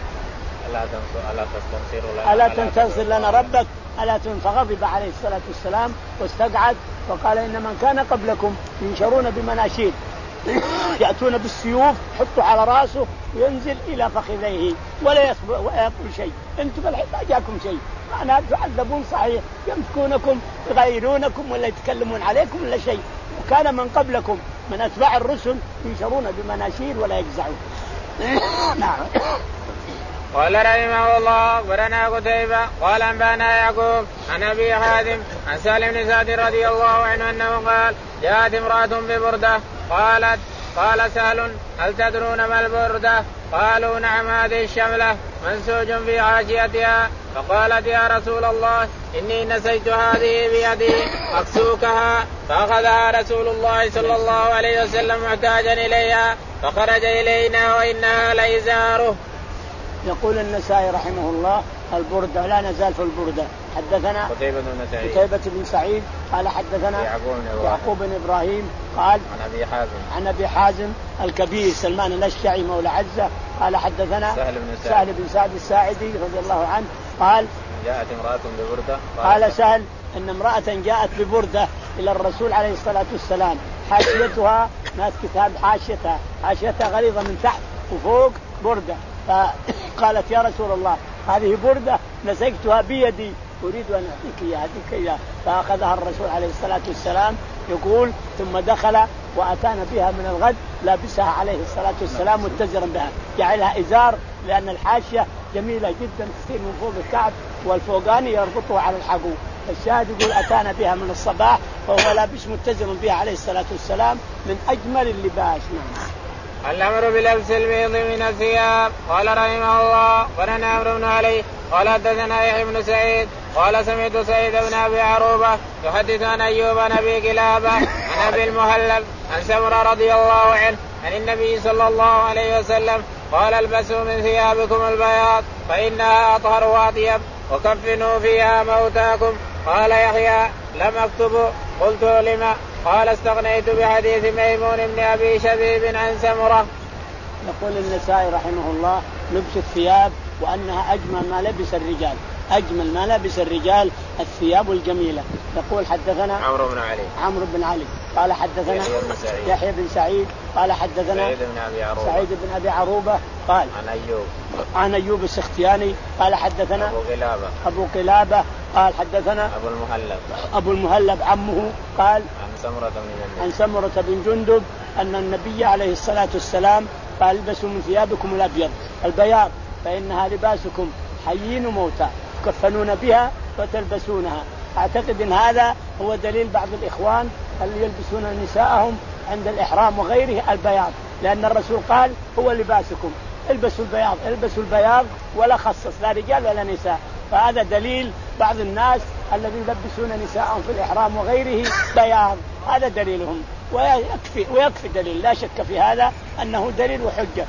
ألا تنتصر لنا ربك ألا فغضب عليه الصلاة والسلام واستقعد وقال إن من كان قبلكم ينشرون بمناشير يأتون بالسيوف يحطوا على رأسه وينزل إلى فخذيه ولا يأكل شيء. أنتم الحين ما جاكم شيء أنا تعذبون صحيح يمسكونكم يغيرونكم ولا يتكلمون عليكم ولا شيء. وكان من قبلكم من أتباع الرسل ينشرون بمناشير ولا يجزعون. نعم.
قال رحمه الله أخبرنا قتيبة قال أنبانا يعقوب عن أبي حازم عن سالم بن سعد رضي الله عنه أنه قال جاءت امرأة ببردة قالت قال سهل هل تدرون ما البردة؟ قالوا نعم هذه الشملة منسوج في عاشيتها. فقالت يا رسول الله إني نسيت هذه بيدي أكسوكها. فأخذها رسول الله صلى الله عليه وسلم محتاجا إليها فخرج إلينا وإنها لإزاره.
يقول النسائي رحمه الله البردة لا نزال في البردة. حدثنا
قتيبة بن سعيد
قتيبة بن سعيد قال حدثنا يعقوب بن إبراهيم قال
عن أبي حازم
عن أبي حازم الكبير سلمان الأشجعي مولى عزة قال حدثنا
سهل بن سعد,
سهل بن سعد الساعدي رضي الله عنه قال
جاءت امرأة ببردة
قال, قال سهل إن امرأة جاءت ببردة إلى الرسول عليه الصلاة والسلام، حاشيتها ناس كتاب حاشيتها حاشيتها غليظة من تحت وفوق بردة، فقالت يا رسول الله هذه بردة نسجتها بيدي أريد أن أعطيك إياها أعطيك إياها، فأخذها الرسول عليه الصلاة والسلام يقول ثم دخل وأتانا بها من الغد لابسها عليه الصلاة والسلام متزرا بها، جعلها إزار لأن الحاشية جميلة جدا تصير من فوق الكعب والفوقاني يربطه على الحقو. الشاهد يقول أتانا بها من الصباح وهو لابس متزر بها عليه الصلاة والسلام من أجمل اللباس.
الأمر بلبس البيض من الثياب. قال رحمه الله ولنا عمرو بن علي قال حدثنا يحيى بن سعيد قال سمعت سعيد بن أبي عروبة يحدث عن أيوب عن أبي كلابة عن أبي المهلب عن سمرة رضي الله عنه عن النبي صلى الله عليه وسلم قال البسوا من ثيابكم البياض فإنها أطهر وأطيب وكفنوا فيها موتاكم. قال يحيى لم أكتب. قلت لما؟ قال استغنيت بحديث ميمون بن أبي شبيب عن سمرة.
يقول النسائي رحمه الله لبس الثياب وأنها أجمل ما لبس الرجال، أجمل ما لبس الرجال الثياب الجميلة. يقول حدثنا
عمرو بن علي
عمرو بن علي قال حدثنا يحيى بن سعيد قال حدثنا
سعيد بن أبي عروبة,
سعيد بن أبي عروبة قال
عن أيوب
عن أيوب السختياني قال حدثنا
أبو قلابة
أبو قلابة قال حدثنا
أبو المهلب
أبو المهلب عمه قال
عن سمرة بن جندب
عن سمرة بن جندب أن النبي عليه الصلاة والسلام قال البسوا من ثيابكم الأبيض البياض فإنها لباسكم حيين وموتى تكفنون بها وتلبسونها. أعتقد أن هذا هو دليل بعض الإخوان اللي يلبسون نساءهم عند الإحرام وغيره البياض، لأن الرسول قال هو لباسكم البسوا البياض البسوا البياض ولا خصص لا رجال ولا نساء. فهذا دليل بعض الناس الذين يلبسون نساءهم في الإحرام وغيره بياض، هذا دليلهم ويكفي ويكفي دليل لا شك في هذا أنه دليل وحجة،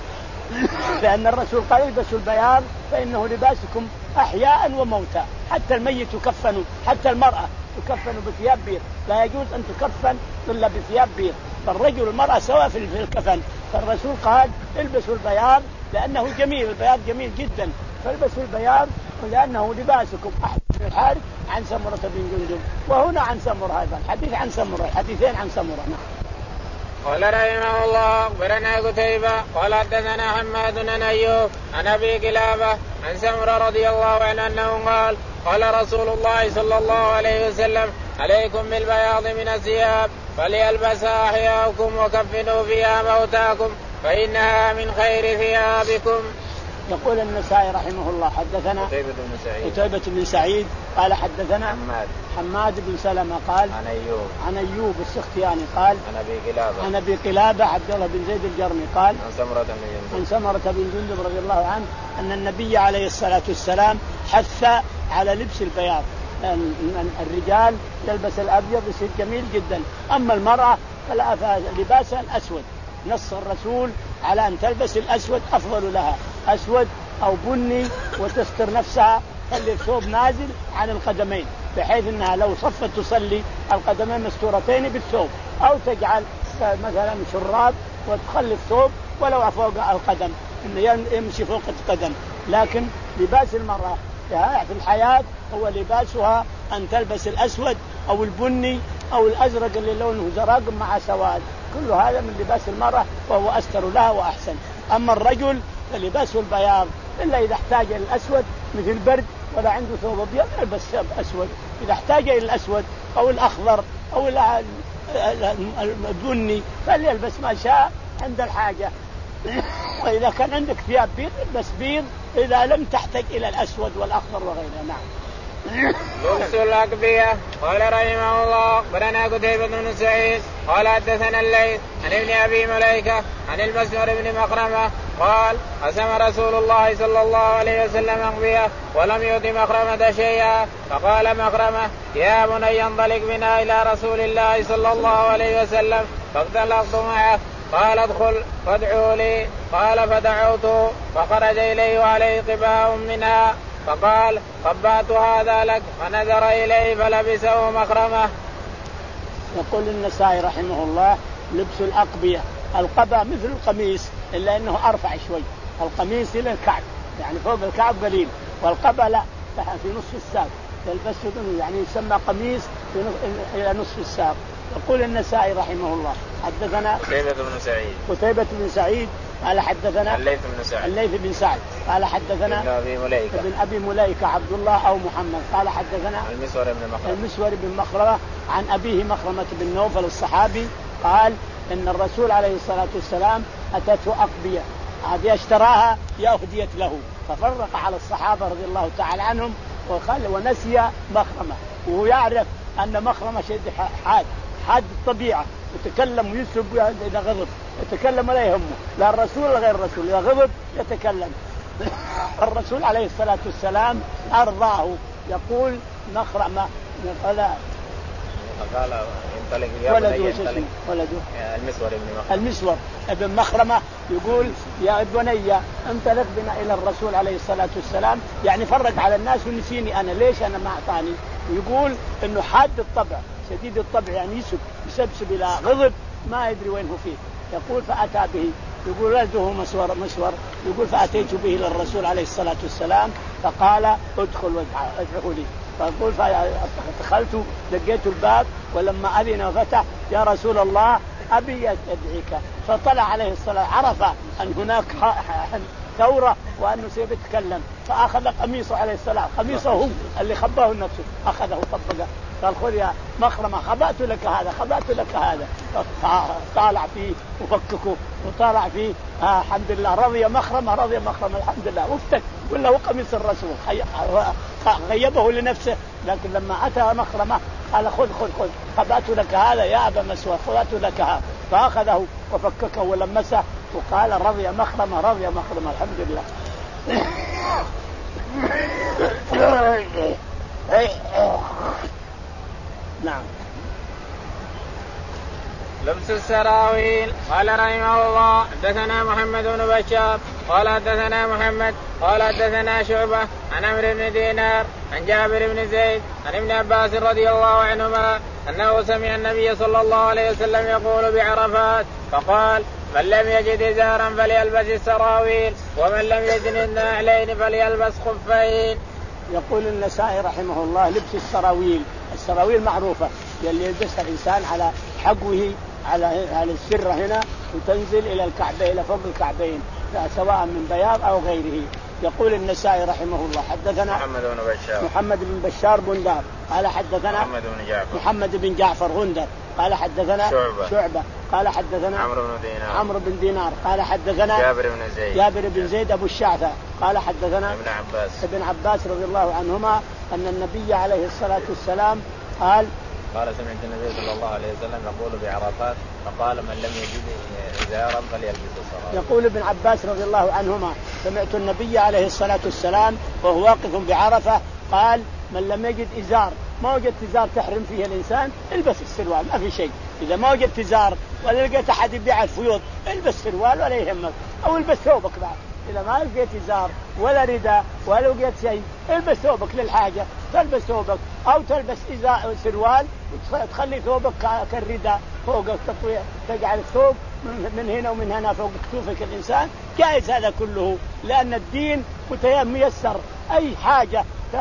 لأن الرسول قال البسوا البياض فإنه لباسكم أحياء وموتى. حتى الميت يكفن، حتى المرأة تكفن بثياب بيض، لا يجوز أن تكفن إلا بثياب بيض، فالرجل والمرأة سواء في الكفن. فالرسول قال البسوا البياض لأنه جميل، البياض جميل جدا فالبسوا البياض ولأنه لباسكم. أحد بن الحارث عن سمرة بن جندب، وهنا عن سمرة أيضا حديث عن سمرة حديثين عن سمرة. نعم.
قال رحمه الله أخبرنا قتيبة قال حدثنا حماد بن أيوب عن أبي كلابة عن سمرة رضي الله عنه أنه قال قال رسول الله صلى الله عليه وسلم عليكم بالبياض من الثياب فليلبسها أحياؤكم وكفنوا فيها موتاكم فإنها من خير ثيابكم.
يقول النسائي رحمه الله حدثنا
قتيبة بن سعيد
قتيبة بن سعيد قال حدثنا
حماد
حماد بن سلمة قال
عن أيوب
عن أيوب السختياني قال
عن أبي قلابة
عن أبي قلابة عبد الله بن زيد الجرمي قال
عن سمرة بن جندب
عن سمرة بن جندب رضي الله عنه أن النبي عليه الصلاة والسلام حث على لبس البياض، أن الرجال يلبس الأبيض يصير جميل جدا، أما المرأة فلا لباسها الأسود. نص الرسول على أن تلبس الأسود أفضل لها، أسود أو بني وتستر نفسها، خلي الثوب نازل عن القدمين بحيث أنها لو صفت تصلي القدمين مستورتين بالثوب، أو تجعل مثلا شراب وتخلي الثوب ولو فوق القدم إنه يمشي فوق القدم. لكن لباس المرأة في الحياة هو لباسها أن تلبس الأسود أو البني أو الأزرق اللي لونه زرق مع سواد، كل هذا من لباس المرأة وهو أستر لها وأحسن. أما الرجل فلباسه البياض إلا إذا احتاج إلى الأسود مثل برد ولا عنده ثوب أبيض يلبس أسود، إذا احتاج إلى الأسود أو الأخضر أو البني فليلبس ما شاء عند الحاجة. وإذا كان عندك ثياب بيض البس بيض إذا لم تحتاج إلى الأسود والأخضر وغيرها. نعم.
لبس الأقبية. قال رحمه الله أخبرنا قتيبة بن سعيد قال حدثنا الليث عن ابن أبي مليكة عن المسور بن مخرمة قال قسم رسول الله صلى الله عليه وسلم أقبية ولم يؤت مخرمة شيئا، فقال مخرمة يا بني انطلق بنا إلى رسول الله صلى الله عليه وسلم فانطلقت معه. قال ادخل فادعوا لي. قال فدعوته فخرج إليه وعليه قباء منها، فقال قبعت هذا لك، فنظر إليه فلبسه مخرمة.
يقول النسائي رحمه الله لبس الأقبية، القبا مثل القميص إلا أنه أرفع شوي، القميص إلى الكعب يعني فوق الكعب قليل، والقبا لا في نصف الساق يلبسه يعني يسمى قميص إلى نصف الساق. يقول النسائي رحمه الله حدثنا
قتيبة بن سعيد
قتيبة بن سعيد قال حدثنا
الليث بن سعد
الليث بن سعد قال حدثنا
ابن أبي مليكة
ابن أبي مليكة عبد الله أو محمد قال حدثنا
المسور بن مخرمة
المسور بن مخرمة عن أبيه مخرمة بن نوفل الصحابي قال إن الرسول عليه الصلاة والسلام أتته أقبية هذه اشتراها يا هديت له ففرق على الصحابة رضي الله تعالى عنهم وقال ونسي مخرمة وهو يعرف أن مخرمة شيء حاد حاد الطبيعة يتكلم ويسب إذا غضب يتكلم ولا يهمه لا الرسول ولا غير الرسول إذا غضب يتكلم. الرسول عليه الصلاة والسلام أرضاه يقول مخرمة قال
قال ينطلق يا
ولده
ينطلق
ولده
المسور بن مخرمة
المسور ابن مخرمة يقول يا بني انطلق بنا إلى الرسول عليه الصلاة والسلام يعني فرق على الناس ونسيني أنا ليش أنا ما أعطاني. ويقول إنه حاد الطبع شديد الطبع يعني يسب يسبسب إلى غضب ما يدري وين هو فيه. يقول فأتى به يقول ولده مسور مسور يقول فأتيت به إلى الرسول عليه الصلاة والسلام فقال ادخل وادعه لي. فقول فدخلت لقيت الباب ولما أذن وفتح يا رسول الله أبي أدعيك. فطلع عليه الصلاة عرف أن هناك ثورة وأنه سيتكلم فأخذ قميصه عليه السلام قميصه هو اللي خباه نفسه أخذه وطبقه قال خذ يا مخرمة خبأت لك هذا خبأت لك هذا. طالع فيه وفككه وطالع فيه آه الحمد لله رضي مخرمة رضي مخرمة الحمد لله وافتك ولا هو قميص الرسول غيبه لنفسه. لكن لما أتى مخرمة قال خذ خذ خذ خبأت لك هذا يا أبا مسور خبأت لك هذا فأخذه وفككه ولمسه وقال رضي مخرمة رضي مخرمة الحمد لله. نعم.
لبس السراويل. قال رحمه الله حدثنا محمد بن بشار قال حدثنا محمد قال حدثنا شعبة عن عمرو بن دينار عن جابر بن زيد عن ابن عباس رضي الله عنهما أنه سمع النبي صلى الله عليه وسلم يقول بعرفات فقال من لم يجد إزارا فليلبس السراويل ومن لم يجد النعلين فليلبس خفين.
يقول النسائي رحمه الله لبس السراويل. السراويل معروفة اللي يلبسها الإنسان على حقوه على على السرة هنا وتنزل إلى الكعبين إلى فوق الكعبين سواء من بياض أو غيره. يقول النسائي رحمه الله حدثنا
محمد بن بشار
محمد بن بشار بندار قال حدثنا
محمد بن جعفر
محمد بن جعفر غندر قال حدثنا
شعبة,
شعبة قال حدثنا
عمرو بن دينار
عمرو بن دينار قال حدثنا
جابر بن زيد
جابر بن زيد أبو الشعثة قال حدثنا
ابن عباس
ابن عباس رضي الله عنهما أن النبي عليه الصلاة والسلام قال
قال سمعت النبي صلى الله عليه وسلم يقول بعرفات فقال من لم يجد إزارا فليلبس السراويل.
يقول ابن عباس رضي الله عنهما سمعت النبي عليه الصلاة والسلام وهو واقف بعرفة قال من لم يجد إزار ما وجدت إزار تحرم فيه الإنسان البس السروال ما في شيء. إذا ما وجدت إزار ولا لقيت أحد يبيع الفيوض البس سروال ولا يهمك أو البس ثوبك بعد. إذا ما لقيت إزار ولا رداء ولا لقيت شيء البس ثوبك للحاجة تلبس ثوبك أو تلبس إزار سروال وتخلي ثوبك كالرداء فوقك تطويع تجعل الثوب من هنا ومن هنا فوق كتوفك الإنسان جائز هذا كله لأن الدين ميسر أي حاجة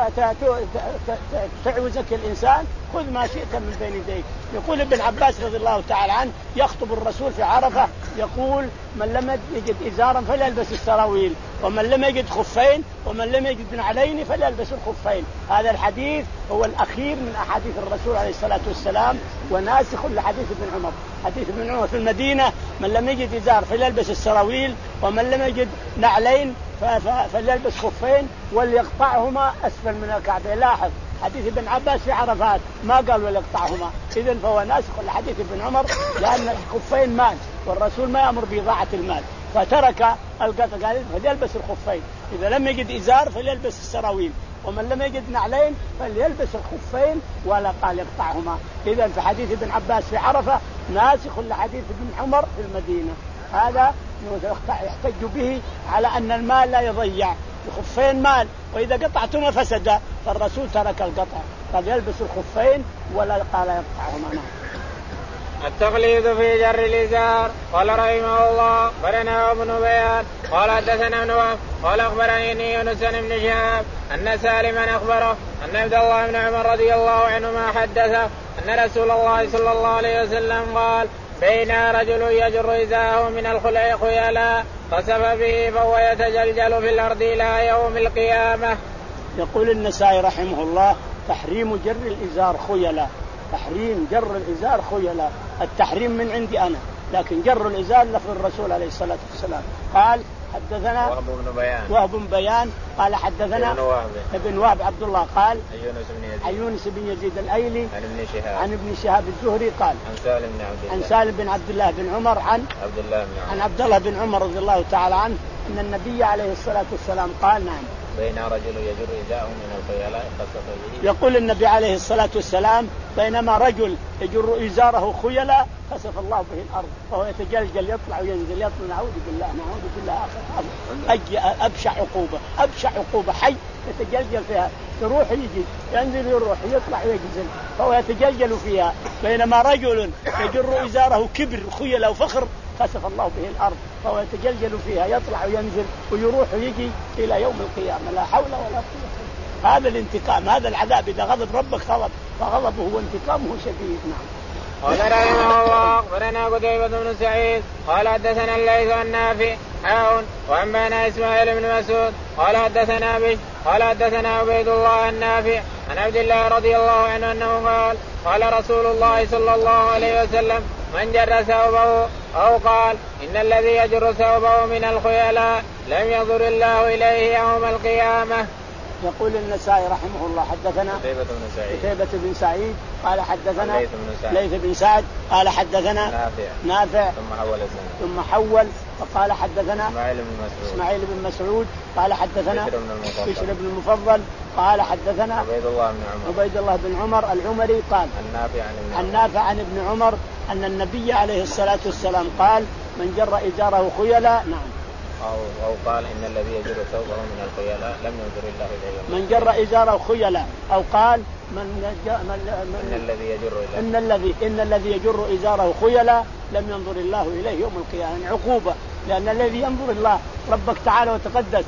تعوزك الإنسان خذ ما شئت من بين يديك. يقول ابن عباس رضي الله تعالى عنه يخطب الرسول في عرفة يقول من لم يجد إزارا فليلبس السراويل ومن لم يجد خفين ومن لم يجد نعلين فليلبس الخفين. هذا الحديث هو الأخير من أحاديث الرسول عليه الصلاة والسلام وناسخ لحديث ابن عمر. حديث ابن عمر في المدينة من لم يجد إزار فليلبس السراويل ومن لم يجد نعلين فليلبس خفين وليقطعهما أسفل من الكعبين. لاحظ حديث ابن عباس في عرفات ما قال وليقطعهما إذن فهو ناسخ لحديث ابن عمر لأن الخفين مال والرسول ما يأمر بإضاعة المال فترك القطع قال فليلبس الخفين. إذا لم يجد إزار فليلبس السراويل ومن لم يجد نعلين فليلبس الخفين ولا قال يقطعهما. إذن في حديث ابن عباس في عرفة ناسخ لحديث ابن عمر في المدينة. هذا يحتج به على أن المال لا يضيع الخفين مال وإذا قطعتما فسد فالرسول ترك القطع قال يلبس الخفين ولا قال يقطعهما.
التقليد في جر الإزار. قال رحمه الله أخبرنا ابن بيان قال حدثنا ابن وهب قال أخبرني يونس بن شهاب أن سالما أخبره أن عبد الله بن عمر رضي الله عنهما حدثه أن رسول الله صلى الله عليه وسلم قال بين رجل يجر إزاره من الخلع خيلا خسف به فهو يتجلجل في الأرض إلى يوم القيامة.
يقول النسائي رحمه الله تحريم جر الإزار خيلا. تحريم جر الإزار خيلا. التحريم من عندي أنا، لكن جر الإزار لفظ الرسول عليه الصلاة والسلام. قال حدثنا
وهب بن بيان
وهب بن بيان قال حدثنا
ابن وهب
ابن وهب عبد الله قال
يونس بن يزيد
عن يونس بن يزيد الأيلي
عن ابن شهاب
عن ابن شهاب الزهري قال
عن سالم بن عبد الله
عن سالم بن عبد الله بن عمر عن
عبد الله بن عمر
عن عبد الله بن عمر رضي الله تعالى عنه أن النبي عليه الصلاة والسلام قال نعم
بين رجل يجر إزاره من الخيلاء خسف به.
يقول النبي عليه الصلاة والسلام بينما رجل يجر إزاره خيلا خسف الله به الأرض وهو يتجلجل يطلع وينزل يطلع. نعوذ بالله نعوذ بالله آخر أبشع عقوبة أبشع عقوبة حي يتجلجل فيها يروح يجي ينزل يروح يطلع وينزل فهو يتجلجل فيها. بينما رجل يجر إزاره كبر خيلا وفخر خسف الله به الأرض فهو يتجلجل فيها يطلع وينزل ويروح ويجي إلى يوم القيامة. لا حول ولا قوة. هذا الانتقام هذا العذاب إذا غضب ربك غضب فغضبه وانتقامه شديد. نعم.
قال رحمه الله أخبرنا قتيبة بن سعيد قال حدثنا الليث عن نافع عون وأنبانا إسماعيل بن مسعود قال حدثنا بش قال حدثنا عبيد الله عن نافع عن عبد الله رضي الله عنه أنه قال قال رسول الله صلى الله عليه وسلم من جر ثوبه أو قال إن الذي يجر ثوبه من الخيلاء لم ينظر الله إليه يوم القيامة.
يقول النسائي رحمه الله حدثنا
قتيبة بن سعيد
قتيبة بن سعيد قال حدثنا
ليث بن سعد
ليث بن سعد قال حدثنا
نافع
نافع
ثم حول السنة
ثم حول فقال حدثنا
إسماعيل بن مسعود
إسماعيل بن مسعود قال حدثنا
بشر بن المفضل
بشر بن المفضل قال حدثنا
عبيد الله بن عمر
عبيد الله بن عمر العمري قال
عن نافع عن ابن
عن نافع عن ابن عمر أن النبي عليه الصلاة والسلام قال من جر إزاره خيلا. نعم.
أو, أو قال إن الذي يجر ثوبه من الخيلاء لم ينظر الله إليه.
من جر إزاره خيلا أو قال من, من, من
إن الذي يجر إليه
إن الذي إن الذي يجر إزاره خيلا لم ينظر الله إليه يوم القيامة. عقوبة لأن الذي ينظر الله ربك تعالى وتقدس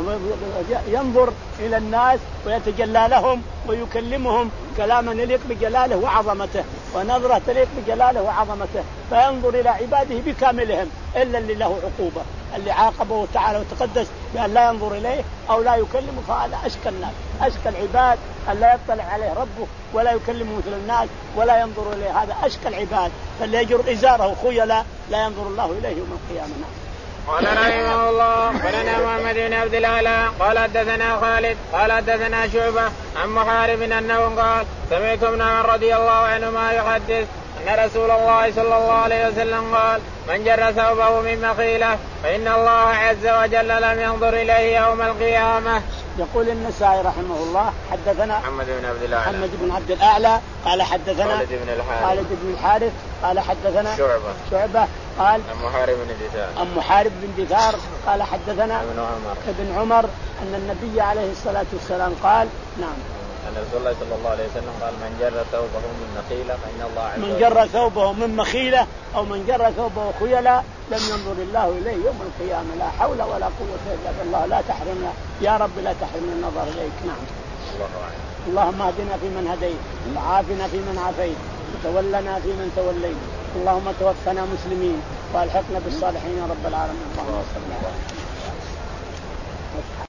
ينظر إلى الناس ويتجلى لهم ويكلمهم كلاما يليق بجلاله وعظمته ونظرة تليق بجلاله وعظمته فينظر إلى عباده بكاملهم إلا اللي له عقوبة اللي عاقبه تعالى وتقدس بأن لا ينظر إليه أو لا يكلمه فهذا أشكى الناس أشكى العباد أن لا يطلع عليه ربه ولا يكلمه مثل الناس ولا ينظر إليه. هذا أشكى العباد فاللي يجر إزاره خيلا لا ينظر الله إليه يوم القيامة.
قال رحمه الله ولنا محمد بن عبد الله قال حدثنا خالد قال حدثنا شعبة عن محارب أنه قال سمعت ابن عمر رضي الله عنهما يحدث أن رسول الله صلى الله عليه وسلم قال من جر ثوبه من مخيلة فإن الله عز وجل لم ينظر إليه يوم القيامة.
يقول النسائي رحمه الله حدثنا
محمد بن عبد الله
محمد بن عبد الأعلى قال حدثنا
خالد بن الحارث
خالد بن الحارث قال حدثنا
شعبة
شعبة قال
عن محارب بن دثار
عن محارب بن دثار قال حدثنا
ابن عمر
ابن عمر أن النبي عليه الصلاة والسلام قال نعم
أن رسول الله صلى الله عليه وسلم قال من جر ثوبه من مخيلة فإن الله عز وجل
من جر ثوبه من مخيلة أو من جر ثوبه خيلا لم ينظر الله إليه يوم القيامة. لا حول ولا قوة إلا بالله. لا تحرمنا يا رب لا تحرمنا النظر إليك. نعم.
الله أعلم.
اللهم اهدنا فيمن هديت وعافنا فيمن عافيت وتولنا فيمن توليت. اللهم توفنا مسلمين والحقنا بالصالحين يا رب العالمين. اللهم صل على